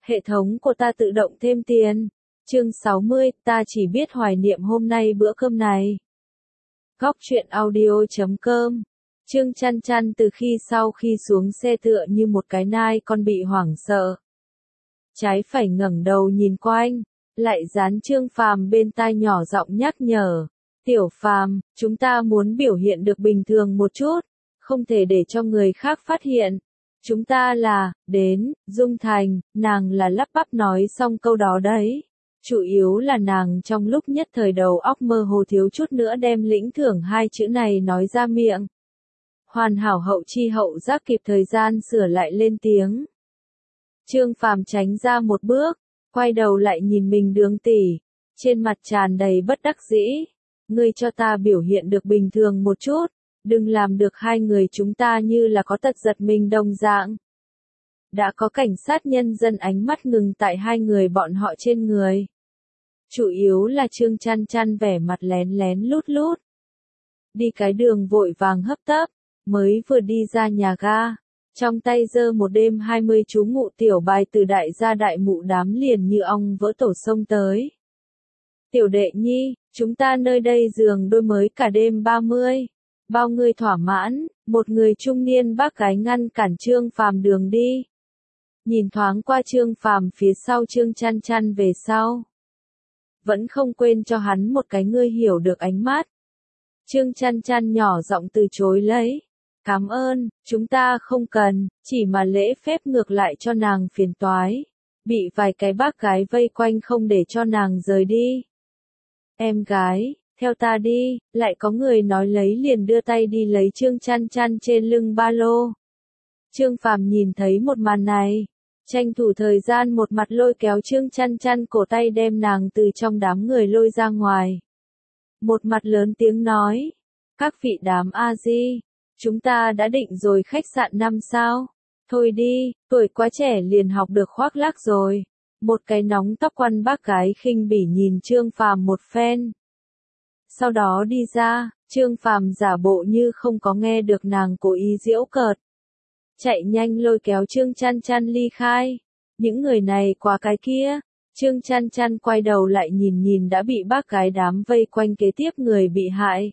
Hệ thống của ta tự động thêm tiền. Chương 60, ta chỉ biết hoài niệm hôm nay bữa cơm này. Góc truyện audio.com. Trương Chăn Chăn từ sau khi xuống xe tựa như một cái nai con bị hoảng sợ. Trái phải ngẩng đầu nhìn quanh, lại dán Trương Phàm bên tai nhỏ giọng nhắc nhở. Tiểu Phàm, chúng ta muốn biểu hiện được bình thường một chút, không thể để cho người khác phát hiện. Chúng ta là, đến, Dung Thành, nàng là lắp bắp nói xong câu đó đấy. Chủ yếu là nàng trong lúc nhất thời đầu óc mơ hồ thiếu chút nữa đem lĩnh thưởng hai chữ này nói ra miệng. Hoàn hảo hậu chi hậu giác kịp thời gian sửa lại lên tiếng. Trương Phàm tránh ra một bước, quay đầu lại nhìn mình Đường tỷ, trên mặt tràn đầy bất đắc dĩ. Ngươi cho ta biểu hiện được bình thường một chút, đừng làm được hai người chúng ta như là có tật giật mình đồng dạng. Đã có cảnh sát nhân dân ánh mắt ngừng tại hai người bọn họ trên người. Chủ yếu là Trương Chăn Chăn vẻ mặt lén lén lút lút. Đi cái đường vội vàng hấp tấp, mới vừa đi ra nhà ga, trong tay giơ một đêm 20 chú ngụ tiểu bài từ đại gia đại mụ đám liền như ong vỡ tổ sông tới. Tiểu đệ nhi, chúng ta nơi đây giường đôi mới cả đêm 30. Bao người thỏa mãn, một người trung niên bác gái ngăn cản Trương Phàm đường đi. Nhìn thoáng qua Trương Phàm phía sau Trương Chăn Chăn về sau. Vẫn không quên cho hắn một cái ngươi hiểu được ánh mắt. Trương Chăn Chăn nhỏ giọng từ chối lấy. Cảm ơn, chúng ta không cần, chỉ mà lễ phép ngược lại cho nàng phiền toái. Bị vài cái bác gái vây quanh không để cho nàng rời đi. Em gái, theo ta đi, lại có người nói lấy liền đưa tay đi lấy Trương Chăn Chăn trên lưng ba lô. Trương Phàm nhìn thấy một màn này, tranh thủ thời gian một mặt lôi kéo Trương Chăn Chăn cổ tay đem nàng từ trong đám người lôi ra ngoài. Một mặt lớn tiếng nói, các vị đám A-di, chúng ta đã định rồi khách sạn 5 sao, thôi đi, tuổi quá trẻ liền học được khoác lác rồi. Một cái nóng tóc quăn bác gái khinh bỉ nhìn Trương Phàm một phen. Sau đó đi ra, Trương Phàm giả bộ như không có nghe được nàng cố ý giễu cợt. Chạy nhanh lôi kéo Trương Chăn Chăn ly khai. Những người này qua cái kia. Trương Chăn Chăn quay đầu lại nhìn đã bị bác gái đám vây quanh kế tiếp người bị hại.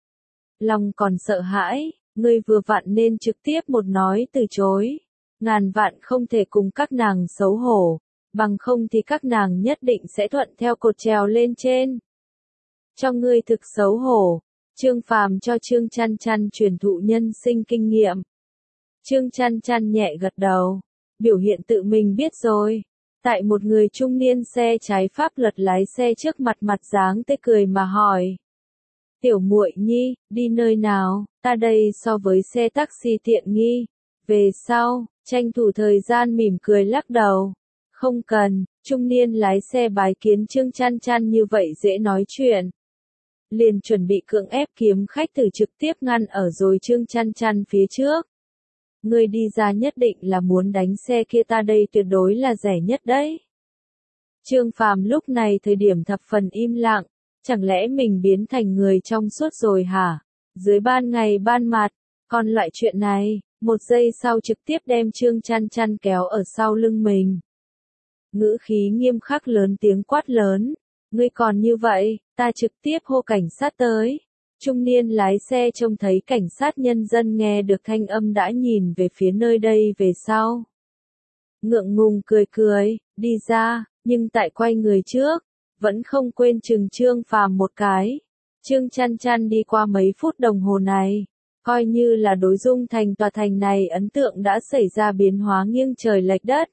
Lòng còn sợ hãi, người vừa vặn nên trực tiếp một nói từ chối. Ngàn vạn không thể cùng các nàng xấu hổ, bằng không thì các nàng nhất định sẽ thuận theo cột trèo lên trên. Cho ngươi thực xấu hổ, Trương Phàm cho Trương Chăn Chăn truyền thụ nhân sinh kinh nghiệm. Trương Chăn Chăn nhẹ gật đầu, biểu hiện tự mình biết rồi. Tại một người trung niên xe trái pháp luật lái xe trước mặt dáng tê cười mà hỏi. Tiểu muội nhi, đi nơi nào, ta đây so với xe taxi tiện nghi. Về sau, tranh thủ thời gian mỉm cười lắc đầu. Không cần, trung niên lái xe bái kiến Trương Chăn Chăn như vậy dễ nói chuyện. Liền chuẩn bị cưỡng ép kiếm khách từ trực tiếp ngăn ở rồi Trương Chăn Chăn phía trước. Ngươi đi ra nhất định là muốn đánh xe kia, ta đây tuyệt đối là rẻ nhất đấy. Trương Phàm lúc này thời điểm thập phần im lặng, chẳng lẽ mình biến thành người trong suốt rồi hả? Dưới ban ngày ban mặt, còn loại chuyện này, một giây sau trực tiếp đem Trương Chăn Chăn kéo ở sau lưng mình. Ngữ khí nghiêm khắc lớn tiếng quát lớn, ngươi còn như vậy, ta trực tiếp hô cảnh sát tới. Trung niên lái xe trông thấy cảnh sát nhân dân nghe được thanh âm đã nhìn về phía nơi đây về sau. Ngượng ngùng cười, đi ra, nhưng tại quay người trước, vẫn không quên chừng Trương Phàm một cái. Trương Chăn Chăn đi qua mấy phút đồng hồ này, coi như là đối Dung Thành tòa thành này ấn tượng đã xảy ra biến hóa nghiêng trời lệch đất.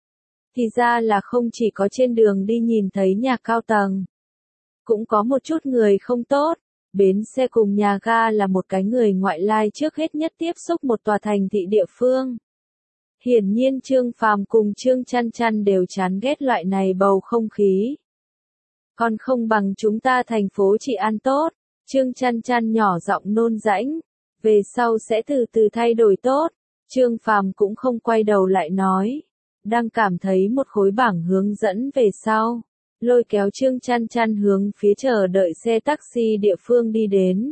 Thì ra là không chỉ có trên đường đi nhìn thấy nhà cao tầng, cũng có một chút người không tốt. Bến xe cùng nhà ga là một cái người ngoại lai trước hết nhất tiếp xúc một tòa thành thị địa phương. Hiển nhiên Trương Phàm cùng Trương Chăn Chăn đều chán ghét loại này bầu không khí. Còn không bằng chúng ta thành phố trị an tốt, Trương Chăn Chăn nhỏ giọng nôn rãnh, về sau sẽ từ từ thay đổi tốt. Trương Phàm cũng không quay đầu lại nói, đang cảm thấy một khối bảng hướng dẫn về sau. Lôi kéo Trương Chăn Chăn hướng phía chờ đợi xe taxi địa phương đi đến.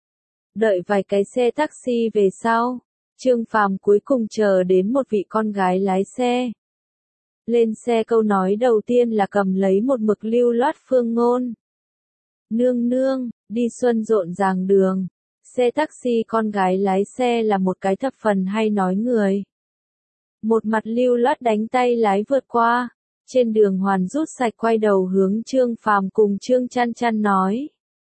Đợi vài cái xe taxi về sau, Trương Phàm cuối cùng chờ đến một vị con gái lái xe. Lên xe câu nói đầu tiên là cầm lấy một mực lưu loát Phương Ngôn. Nương nương, đi xuân rộn ràng đường. Xe taxi con gái lái xe là một cái thập phần hay nói người. Một mặt lưu loát đánh tay lái vượt qua. Trên đường Hoàn rút sạch quay đầu hướng Trương Phàm cùng Trương Chăn Chăn nói.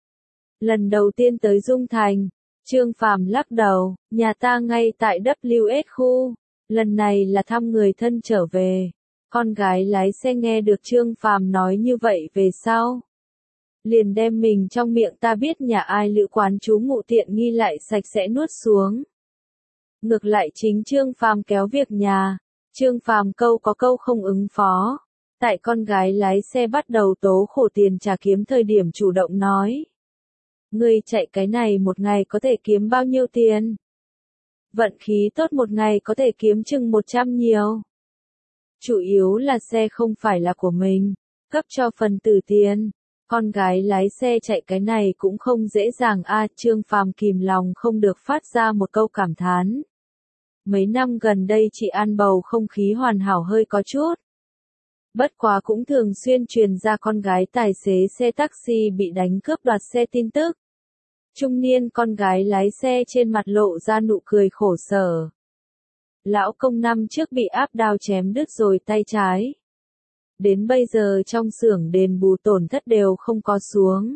Lần đầu tiên tới Dung Thành, Trương Phàm lắc đầu, nhà ta ngay tại WS khu, lần này là thăm người thân trở về. Con gái lái xe nghe được Trương Phàm nói như vậy về sau. Liền đem mình trong miệng ta biết nhà ai lữ quán trú ngụ tiện nghi lại sạch sẽ nuốt xuống. Ngược lại chính Trương Phàm kéo việc nhà, Trương Phàm câu có câu không ứng phó. Tại con gái lái xe bắt đầu tố khổ tiền trả kiếm thời điểm chủ động nói. Ngươi chạy cái này một ngày có thể kiếm bao nhiêu tiền? Vận khí tốt một ngày có thể kiếm chừng 100 nhiều. Chủ yếu là xe không phải là của mình, cấp cho phần tử tiền. Con gái lái xe chạy cái này cũng không dễ dàng a. Trương Phàm kìm lòng không được phát ra một câu cảm thán. Mấy năm gần đây chị An bầu không khí hoàn hảo hơi có chút. Bất quá cũng thường xuyên truyền ra con gái tài xế xe taxi bị đánh cướp đoạt xe tin tức. Trung niên con gái lái xe trên mặt lộ ra nụ cười khổ sở. Lão công năm trước bị áp đao chém đứt rồi tay trái. Đến bây giờ trong xưởng đền bù tổn thất đều không có xuống.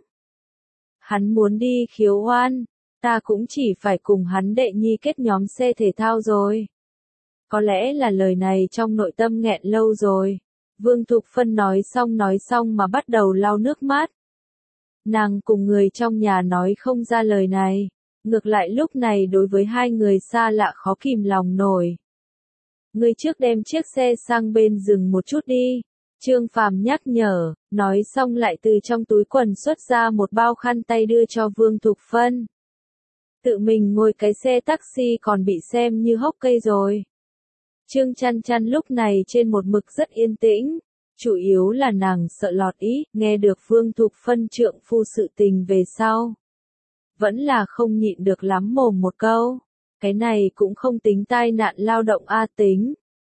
Hắn muốn đi khiếu oan, ta cũng chỉ phải cùng hắn đệ nhi kết nhóm xe thể thao rồi. Có lẽ là lời này trong nội tâm nghẹn lâu rồi. Vương Thục Phân nói xong mà bắt đầu lau nước mắt. Nàng cùng người trong nhà nói không ra lời này, ngược lại lúc này đối với hai người xa lạ khó kìm lòng nổi. Ngươi trước đem chiếc xe sang bên dừng một chút đi, Trương Phàm nhắc nhở, nói xong lại từ trong túi quần xuất ra một bao khăn tay đưa cho Vương Thục Phân. Tự mình ngồi cái xe taxi còn bị xem như hốc cây rồi. Trương Chăn Chăn lúc này trên một mực rất yên tĩnh, chủ yếu là nàng sợ lọt ý, nghe được Vương Thục Phân trượng phu sự tình về sau. Vẫn là không nhịn được lắm mồm một câu, cái này cũng không tính tai nạn lao động a tính.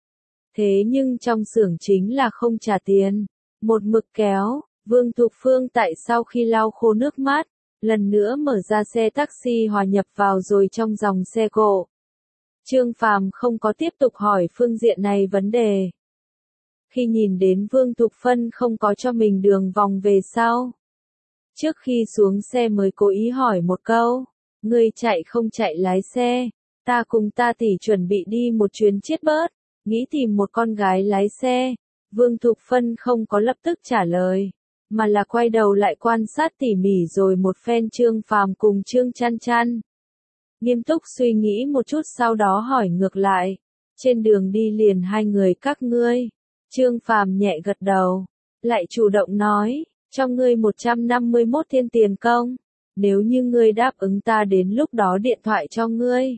Thế nhưng trong xưởng chính là không trả tiền, một mực kéo, Vương Thục Phương tại sau khi lau khô nước mắt, lần nữa mở ra xe taxi hòa nhập vào rồi trong dòng xe cộ. Trương Phàm không có tiếp tục hỏi phương diện này vấn đề. Khi nhìn đến Vương Thục Phân không có cho mình đường vòng về sau. Trước khi xuống xe mới cố ý hỏi một câu, ngươi chạy không chạy lái xe, ta cùng ta tỷ chuẩn bị đi một chuyến chết bớt, nghĩ tìm một con gái lái xe. Vương Thục Phân không có lập tức trả lời, mà là quay đầu lại quan sát tỉ mỉ rồi một phen Trương Phàm cùng Trương Chăn Chăn. Nghiêm túc suy nghĩ một chút sau đó hỏi ngược lại, trên đường đi liền hai người các ngươi. Trương Phàm nhẹ gật đầu, lại chủ động nói, cho ngươi 151 thiên tiền công, nếu như ngươi đáp ứng ta đến lúc đó điện thoại cho ngươi.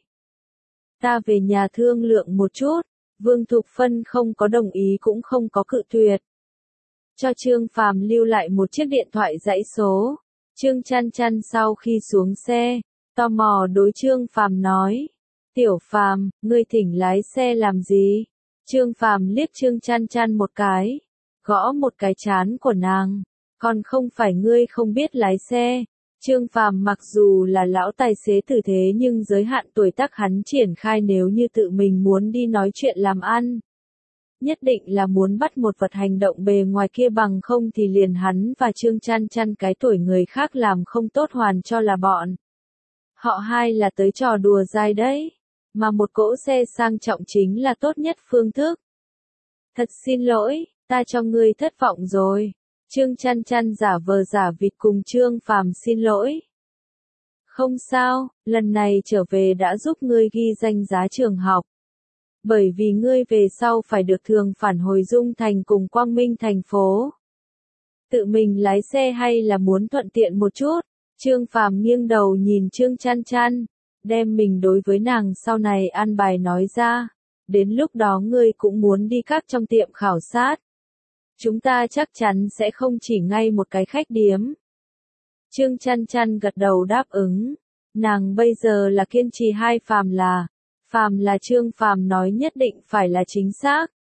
Ta về nhà thương lượng một chút. Vương Thục Phân không có đồng ý cũng không có cự tuyệt. Cho Trương Phàm lưu lại một chiếc điện thoại dãy số. Trương Chăn Chăn sau khi xuống xe, tò mò đối Trương Phàm nói, Tiểu Phàm, ngươi thỉnh lái xe làm gì? Trương Phàm liếc Trương Chăn Chăn một cái, gõ một cái trán của nàng, còn không phải ngươi không biết lái xe. Trương Phàm mặc dù là lão tài xế tử thế nhưng giới hạn tuổi tác hắn triển khai nếu như tự mình muốn đi nói chuyện làm ăn. Nhất định là muốn bắt một vật hành động bề ngoài kia bằng không thì liền hắn và Trương Chăn Chăn cái tuổi người khác làm không tốt hoàn cho là bọn. Họ hai là tới trò đùa dai đấy, mà một cỗ xe sang trọng chính là tốt nhất phương thức. Thật xin lỗi, ta cho ngươi thất vọng rồi. Trương Chăn Chăn giả vờ giả vịt cùng Trương Phàm xin lỗi. Không sao, lần này trở về đã giúp ngươi ghi danh giá trường học. Bởi vì ngươi về sau phải được thường phản hồi Dung Thành cùng Quang Minh thành phố. Tự mình lái xe hay là muốn thuận tiện một chút? Trương Phàm nghiêng đầu nhìn Trương Chăn Chăn, đem mình đối với nàng sau này an bài nói ra. Đến lúc đó ngươi cũng muốn đi các trong tiệm khảo sát. Chúng ta chắc chắn sẽ không chỉ ngay một cái khách điếm. Trương Chăn Chăn gật đầu đáp ứng. Nàng bây giờ là kiên trì hai Phàm là Trương Phàm nói nhất định phải là chính xác.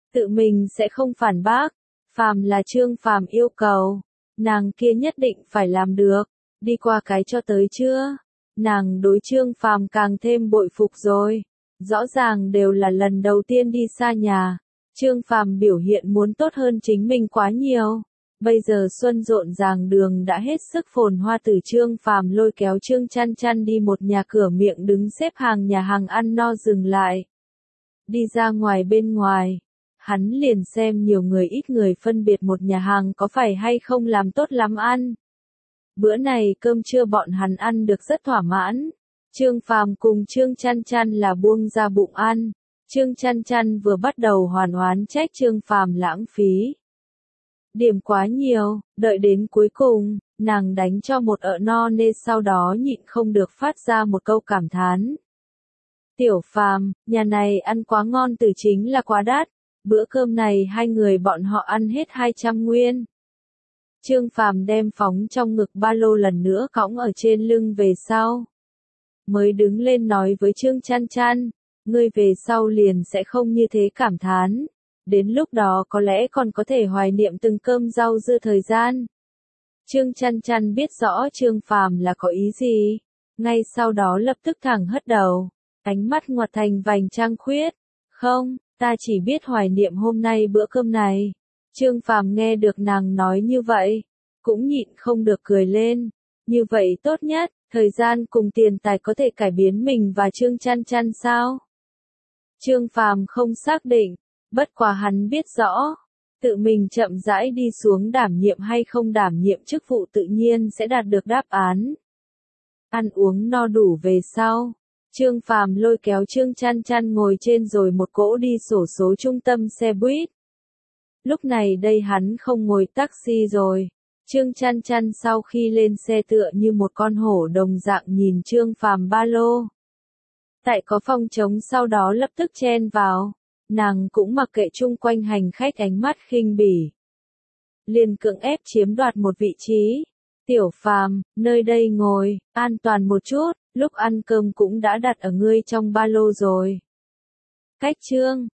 tự mình sẽ không phản bác. Phàm là Trương Phàm yêu cầu, nàng kia nhất định phải làm được. Đi qua cái cho tới chưa? Nàng đối Trương Phàm càng thêm bội phục rồi. Rõ ràng đều là lần đầu tiên đi xa nhà. Trương Phàm biểu hiện muốn tốt hơn chính mình quá nhiều. Bây giờ xuân rộn ràng đường đã hết sức phồn hoa, từ Trương Phàm lôi kéo Trương Chăn Chăn đi một nhà cửa miệng đứng xếp hàng nhà hàng ăn no dừng lại. Đi ra ngoài bên ngoài, hắn liền xem nhiều người ít người phân biệt một nhà hàng có phải hay không làm tốt lắm ăn. Bữa này cơm trưa bọn hắn ăn được rất thỏa mãn. Trương Phàm cùng Trương Chăn Chăn là buông ra bụng ăn. Trương Chăn Chăn vừa bắt đầu hoàn oán trách Trương Phàm lãng phí. Điểm quá nhiều, đợi đến cuối cùng, nàng đánh cho một ợ no nê, sau đó nhịn không được phát ra một câu cảm thán. Tiểu Phàm, nhà này ăn quá ngon, từ chính là quá đắt. Bữa cơm này hai người bọn họ ăn hết 200 nguyên. Trương Phàm đem phóng trong ngực ba lô lần nữa cõng ở trên lưng về sau. Mới đứng lên nói với Trương Chăn Chăn, ngươi về sau liền sẽ không như thế cảm thán. Đến lúc đó có lẽ còn có thể hoài niệm từng cơm rau dưa thời gian. Trương Chăn Chăn biết rõ Trương Phàm là có ý gì. Ngay sau đó lập tức thẳng hất đầu. Ánh mắt ngoặt thành vành trăng khuyết. Không, ta chỉ biết hoài niệm hôm nay bữa cơm này. Trương Phàm nghe được nàng nói như vậy, cũng nhịn không được cười lên. Như vậy tốt nhất, thời gian cùng tiền tài có thể cải biến mình và Trương Chăn Chăn sao? Trương Phàm không xác định, bất quá hắn biết rõ, tự mình chậm rãi đi xuống đảm nhiệm hay không đảm nhiệm chức vụ tự nhiên sẽ đạt được đáp án. Ăn uống no đủ về sau, Trương Phàm lôi kéo Trương Chăn Chăn ngồi trên rồi một cỗ đi xổ số trung tâm xe buýt. Lúc này đây hắn không ngồi taxi rồi. Trương Chăn Chăn sau khi lên xe tựa như một con hổ đồng dạng nhìn Trương Phàm ba lô. Tại có phòng trống sau đó lập tức chen vào. Nàng cũng mặc kệ chung quanh hành khách ánh mắt khinh bỉ. Liền cưỡng ép chiếm đoạt một vị trí. Tiểu Phàm, nơi đây ngồi, an toàn một chút, lúc ăn cơm cũng đã đặt ở ngươi trong ba lô rồi. Cách Trương